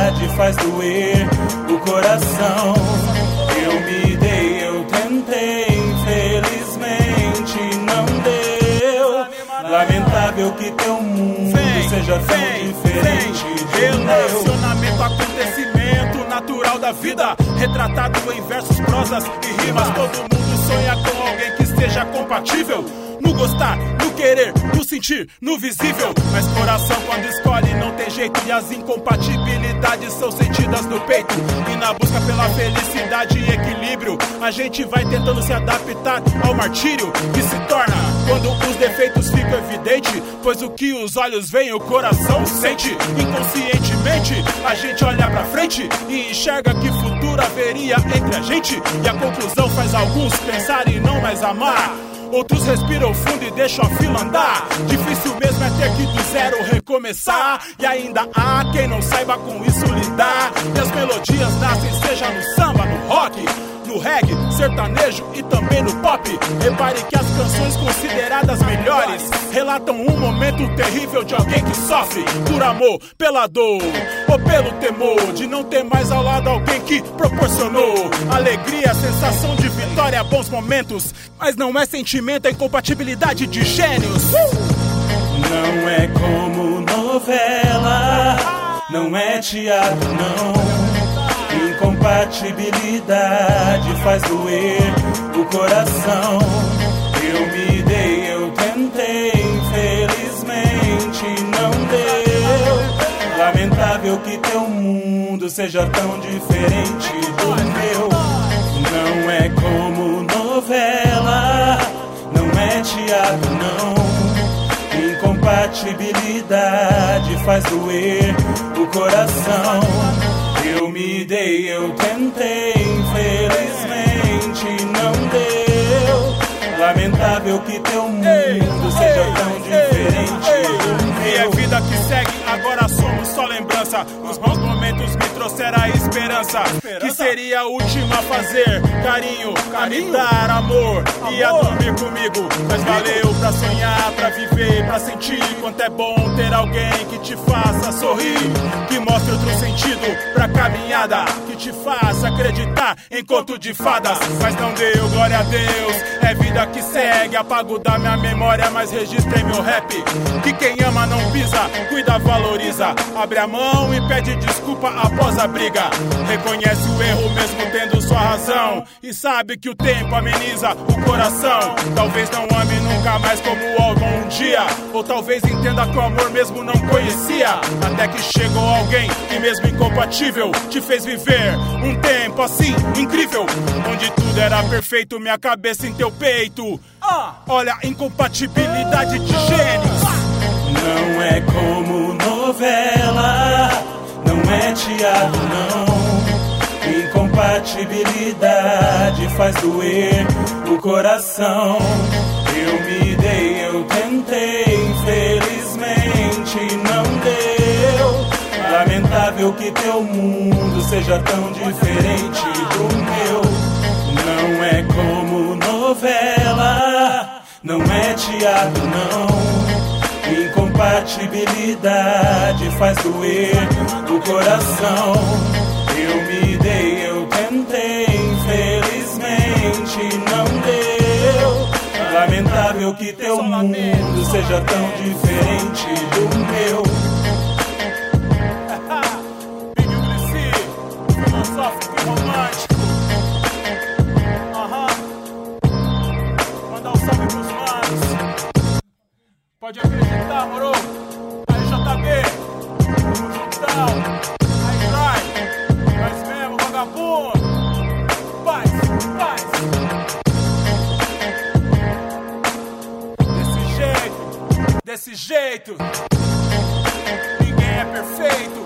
incompatibilidade faz doer o coração. Eu me dei, eu tentei, infelizmente não deu. Lamentável que teu mundo seja tão diferente do relacionamento, acontecimento natural da vida, retratado em versos, prosas e rimas. Todo mundo sonha com alguém que esteja compatível no gostar, no querer, no sentir, no visível. Mas coração quando escolhe não tem jeito, e as incompatibilidades são sentidas no peito. E na busca pela felicidade e equilíbrio, a gente vai tentando se adaptar ao martírio que se torna quando os defeitos ficam evidentes, pois o que os olhos veem o coração sente. Inconscientemente a gente olha pra frente e enxerga que futuro haveria entre a gente, e a conclusão faz alguns pensar e não mais amar. Outros respiram fundo e deixam a fila andar. Difícil mesmo é ter que do zero recomeçar, e ainda há quem não saiba com isso lidar. E as melodias nascem seja no samba, no rock, no reggae, sertanejo e também no pop. Repare que as canções consideradas melhores relatam um momento terrível de alguém que sofre por amor, pela dor ou pelo temor de não ter mais ao lado alguém que proporcionou alegria, sensação de vitória, bons momentos. Mas não é sentimento, é incompatibilidade de gênios. Não é como novela, não é teatro, não. Incompatibilidade faz doer o coração. Eu me dei, eu tentei, infelizmente não deu. Lamentável que teu mundo seja tão diferente do meu. Não é como novela, não é teatro, não. Incompatibilidade faz doer o coração. Eu me dei, eu tentei, infelizmente não deu. Lamentável que teu mundo seja tão diferente do meu. E é vida que segue, agora somos só lembrança. Os bons momentos me trouxeram a esperança, que seria a última a fazer carinho, a me dar amor e a dormir comigo. Mas valeu pra sonhar, pra viver, pra sentir quanto é bom ter alguém que te faça sorrir, que mostre outro sentido pra caminhada, que te faça acreditar em conto de fadas. Mas não deu, glória a Deus, é vida que segue. Apago da minha memória, mas registrei meu rap. Que quem ama não pisa, cuida, valoriza, abre a mão e pede desculpa após a briga. Reconhece o erro mesmo tendo sua razão, e sabe que o tempo ameniza o coração. Talvez não ame nunca mais como algum dia, ou talvez entenda que o amor mesmo não conhecia, até que chegou alguém que mesmo incompatível te fez viver um tempo assim incrível, onde tudo era perfeito, minha cabeça em teu peito. Olha a incompatibilidade de gênios. Não é como novela, não é teatro, não. Incompatibilidade faz doer o coração. Eu me dei, eu tentei, infelizmente não deu. Lamentável que teu mundo seja tão diferente do meu. Não é como novela, não é teatro, não. Incompatibilidade faz doer o coração. Eu me dei, eu tentei, infelizmente não deu. Lamentável que teu mundo seja tão diferente do meu. Big Ulissi, filosófico e romântico. Mandar um salve pros manos. Pode acreditar, moro? Aí JB, tamo juntão. Aí Dry, nós mesmo, vagabundo. Paz, paz. Desse jeito, ninguém é perfeito.